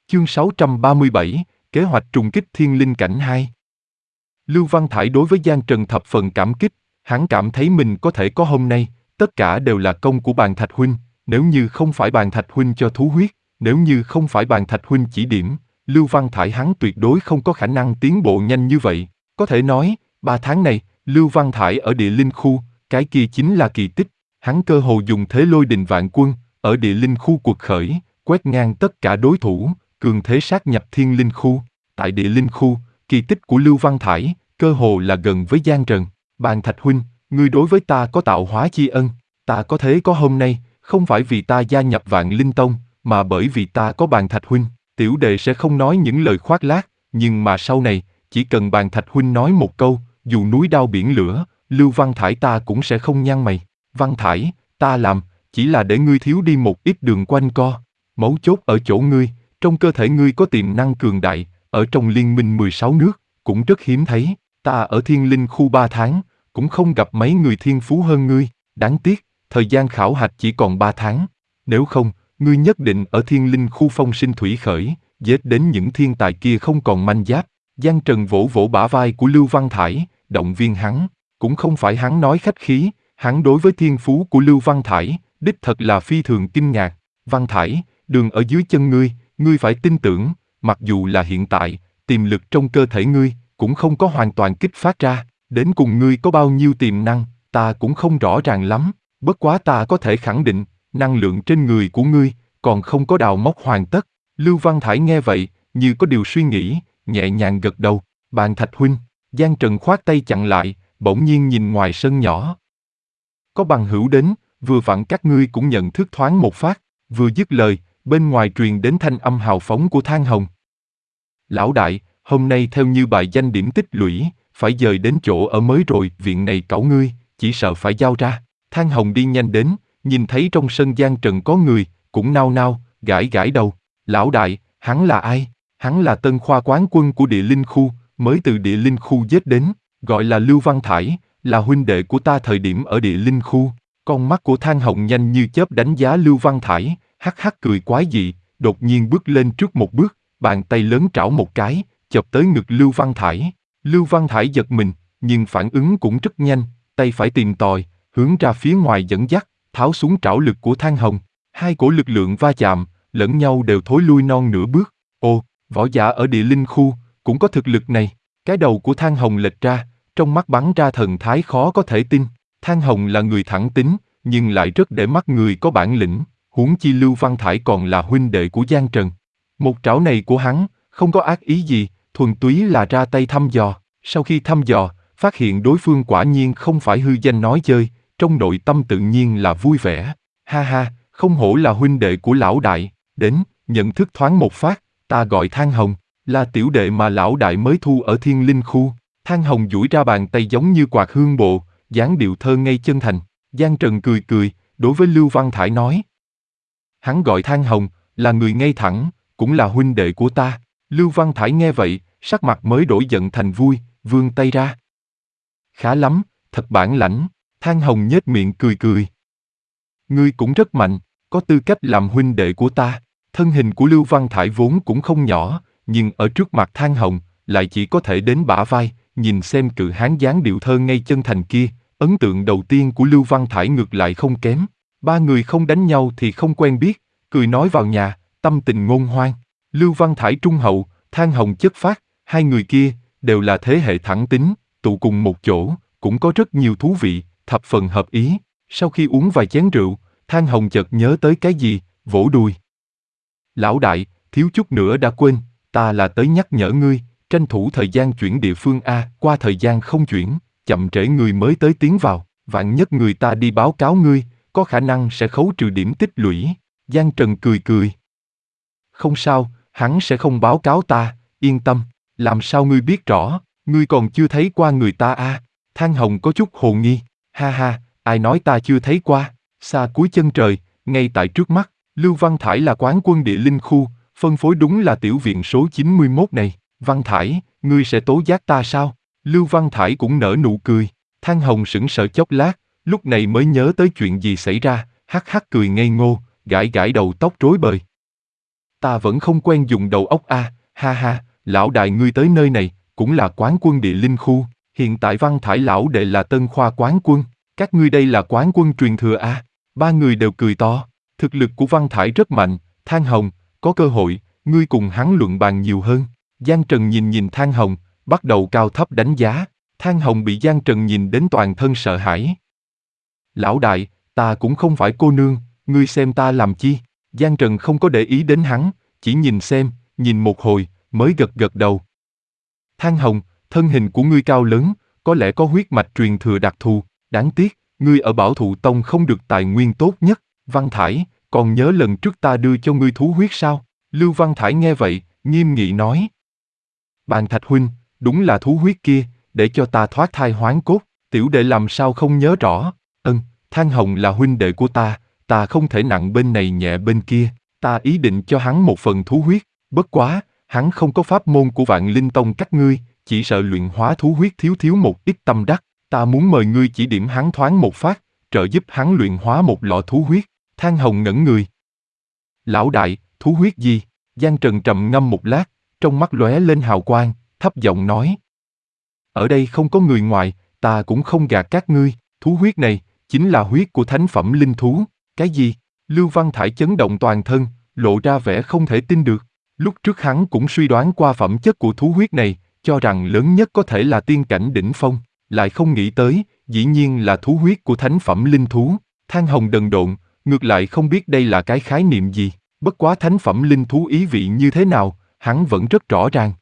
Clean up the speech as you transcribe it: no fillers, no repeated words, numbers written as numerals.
Chương 637, Kế hoạch trùng kích thiên linh cảnh 2. Lưu Văn Thải đối với Giang Trần thập phần cảm kích, hắn cảm thấy mình có thể có hôm nay, tất cả đều là công của Bàn Thạch huynh, nếu như không phải Bàn Thạch huynh cho thú huyết, nếu như không phải Bàn Thạch huynh chỉ điểm, Lưu Văn Thải hắn tuyệt đối không có khả năng tiến bộ nhanh như vậy. Có thể nói, 3 tháng này, Lưu Văn Thải ở địa linh khu, cái kia chính là kỳ tích, hắn cơ hồ dùng thế lôi đình vạn quân, ở địa linh khu cuộc khởi, quét ngang tất cả đối thủ, cường thế sát nhập thiên linh khu. Tại địa linh khu, kỳ tích của Lưu Văn Thải, cơ hồ là gần với Giang Trần. Bàn Thạch huynh, ngươi đối với ta có tạo hóa chi ân, ta có thế có hôm nay, không phải vì ta gia nhập Vạn Linh Tông, mà bởi vì ta có Bàn Thạch huynh. Tiểu đệ sẽ không nói những lời khoác lác, nhưng mà sau này, chỉ cần Bàn Thạch huynh nói một câu, dù núi đao biển lửa, Lưu Văn Thải ta cũng sẽ không nhăn mày. Văn Thải, ta làm, chỉ là để ngươi thiếu đi một ít đường quanh co. Mấu chốt ở chỗ ngươi, trong cơ thể ngươi có tiềm năng cường đại, ở trong liên minh 16 nước, cũng rất hiếm thấy. Ta ở thiên linh khu 3 tháng, cũng không gặp mấy người thiên phú hơn ngươi. Đáng tiếc, thời gian khảo hạch chỉ còn 3 tháng. Nếu không, ngươi nhất định ở thiên linh khu phong sinh thủy khởi, giết đến những thiên tài kia không còn manh giáp. Giang Trần vỗ vỗ bả vai của Lưu Văn Thải, động viên hắn. Cũng không phải hắn nói khách khí, hắn đối với thiên phú của Lưu Văn Thải, đích thật là phi thường kinh ngạc. Văn Thải, đường ở dưới chân ngươi phải tin tưởng, mặc dù là hiện tại, tiềm lực trong cơ thể ngươi, cũng không có hoàn toàn kích phát ra, đến cùng ngươi có bao nhiêu tiềm năng, ta cũng không rõ ràng lắm, bất quá ta có thể khẳng định, năng lượng trên người của ngươi, còn không có đào móc hoàn tất. Lưu Văn Thải nghe vậy, như có điều suy nghĩ, nhẹ nhàng gật đầu. Bàn Thạch huynh, Giang Trần khoát tay chặn lại, bỗng nhiên nhìn ngoài sân nhỏ. Có bằng hữu đến, vừa vặn các ngươi cũng nhận thức thoáng một phát, vừa dứt lời, bên ngoài truyền đến thanh âm hào phóng của Thang Hồng. Lão đại, hôm nay theo như bài danh điểm tích lũy, phải dời đến chỗ ở mới rồi, viện này cẩu ngươi, chỉ sợ phải giao ra. Thang Hồng đi nhanh đến, nhìn thấy trong sân Giang Trần có người, cũng nao nao, gãi gãi đầu. Lão đại, hắn là ai? Hắn là tân khoa quán quân của địa linh khu, mới từ địa linh khu giết đến, gọi là Lưu Văn Thải, là huynh đệ của ta thời điểm ở địa linh khu. Con mắt của Thang Hồng nhanh như chớp đánh giá Lưu Văn Thải, hắc hắc cười quái dị, đột nhiên bước lên trước một bước, bàn tay lớn trảo một cái, chộp tới ngực Lưu Văn Thải. Lưu Văn Thải giật mình, nhưng phản ứng cũng rất nhanh, tay phải tìm tòi, hướng ra phía ngoài dẫn dắt, tháo xuống trảo lực của Thang Hồng. Hai cổ lực lượng va chạm, lẫn nhau đều thối lui non nửa bước. Ồ, võ giả ở địa linh khu, cũng có thực lực này. Cái đầu của Thang Hồng lệch ra, trong mắt bắn ra thần thái khó có thể tin. Thang Hồng là người thẳng tính, nhưng lại rất để mắt người có bản lĩnh, huống chi Lưu Văn Thải còn là huynh đệ của Giang Trần. Một trảo này của hắn, không có ác ý gì, thuần túy là ra tay thăm dò. Sau khi thăm dò, phát hiện đối phương quả nhiên không phải hư danh nói chơi, trong nội tâm tự nhiên là vui vẻ. Ha ha, không hổ là huynh đệ của lão đại, đến, nhận thức thoáng một phát, ta gọi Thang Hồng, là tiểu đệ mà lão đại mới thu ở thiên linh khu. Thang Hồng duỗi ra bàn tay giống như quạt hương bộ, dáng điệu thơ ngây chân thành. Giang Trần cười cười, đối với Lưu Văn Thải nói. Hắn gọi Thang Hồng, là người ngay thẳng, cũng là huynh đệ của ta. Lưu Văn Thải nghe vậy, sắc mặt mới đổi giận thành vui, vươn tay ra. Khá lắm, thật bản lãnh. Thang Hồng nhếch miệng cười cười. Ngươi cũng rất mạnh, có tư cách làm huynh đệ của ta. Thân hình của Lưu Văn Thải vốn cũng không nhỏ, nhưng ở trước mặt Thang Hồng, lại chỉ có thể đến bả vai. Nhìn xem cự hán dáng điệu thơ ngây chân thành kia, ấn tượng đầu tiên của Lưu Văn Thải ngược lại không kém. Ba người không đánh nhau thì không quen biết, cười nói vào nhà, tâm tình ngôn hoan. Lưu Văn Thải trung hậu, Thang Hồng chất phác, hai người kia đều là thế hệ thẳng tính, tụ cùng một chỗ, cũng có rất nhiều thú vị, thập phần hợp ý. Sau khi uống vài chén rượu, Thang Hồng chợt nhớ tới cái gì, vỗ đùi. Lão đại, thiếu chút nữa đã quên, ta là tới nhắc nhở ngươi, tranh thủ thời gian chuyển địa phương A, qua thời gian không chuyển, chậm trễ người mới tới tiến vào, vạn nhất người ta đi báo cáo ngươi, có khả năng sẽ khấu trừ điểm tích lũy. Giang Trần cười cười. Không sao, hắn sẽ không báo cáo ta, yên tâm, làm sao ngươi biết rõ, ngươi còn chưa thấy qua người ta a? Thang Hồng có chút hồ nghi, ha ha, ai nói ta chưa thấy qua, xa cuối chân trời, ngay tại trước mắt, Lưu Văn Thải là quán quân địa linh khu, phân phối đúng là tiểu viện số 91 này. Văn Thải, ngươi sẽ tố giác ta sao? Lưu Văn Thải cũng nở nụ cười. Thang Hồng sững sờ chốc lát, lúc này mới nhớ tới chuyện gì xảy ra, hắc hắc cười ngây ngô, gãi gãi đầu tóc rối bời. Ta vẫn không quen dùng đầu óc a, ha ha, lão đại ngươi tới nơi này, cũng là quán quân địa linh khu, hiện tại Văn Thải lão đệ là tân khoa quán quân, các ngươi đây là quán quân truyền thừa a. Ba người đều cười to, thực lực của Văn Thải rất mạnh, Thang Hồng, có cơ hội, ngươi cùng hắn luận bàn nhiều hơn. Giang Trần nhìn Thang Hồng, bắt đầu cao thấp đánh giá, Thang Hồng bị Giang Trần nhìn đến toàn thân sợ hãi. Lão đại, ta cũng không phải cô nương, ngươi xem ta làm chi? Giang Trần không có để ý đến hắn, chỉ nhìn xem, nhìn một hồi, mới gật gật đầu. Thang Hồng, thân hình của ngươi cao lớn, có lẽ có huyết mạch truyền thừa đặc thù, đáng tiếc, ngươi ở Bảo Thụ Tông không được tài nguyên tốt nhất. Văn Thải, còn nhớ lần trước ta đưa cho ngươi thú huyết sao? Lưu Văn Thải nghe vậy, nghiêm nghị nói. Bàn Thạch huynh, đúng là thú huyết kia, để cho ta thoát thai hoán cốt, tiểu đệ làm sao không nhớ rõ. Thang Hồng là huynh đệ của ta không thể nặng bên này nhẹ bên kia, ta ý định cho hắn một phần thú huyết, bất quá, hắn không có pháp môn của Vạn Linh Tông các ngươi, chỉ sợ luyện hóa thú huyết thiếu một ít tâm đắc, ta muốn mời ngươi chỉ điểm hắn thoáng một phát, trợ giúp hắn luyện hóa một lọ thú huyết. Thang Hồng ngẩn người. Lão đại, thú huyết gì? Giang Trần trầm ngâm một lát, trong mắt lóe lên hào quang, thấp giọng nói. Ở đây không có người ngoài, ta cũng không gạt các ngươi, thú huyết này, chính là huyết của thánh phẩm linh thú. Cái gì? Lưu Văn Thải chấn động toàn thân, lộ ra vẻ không thể tin được. Lúc trước hắn cũng suy đoán qua phẩm chất của thú huyết này, cho rằng lớn nhất có thể là tiên cảnh đỉnh phong, lại không nghĩ tới, dĩ nhiên là thú huyết của thánh phẩm linh thú. Thang Hồng đần độn, ngược lại không biết đây là cái khái niệm gì, bất quá thánh phẩm linh thú ý vị như thế nào, hắn vẫn rất rõ ràng.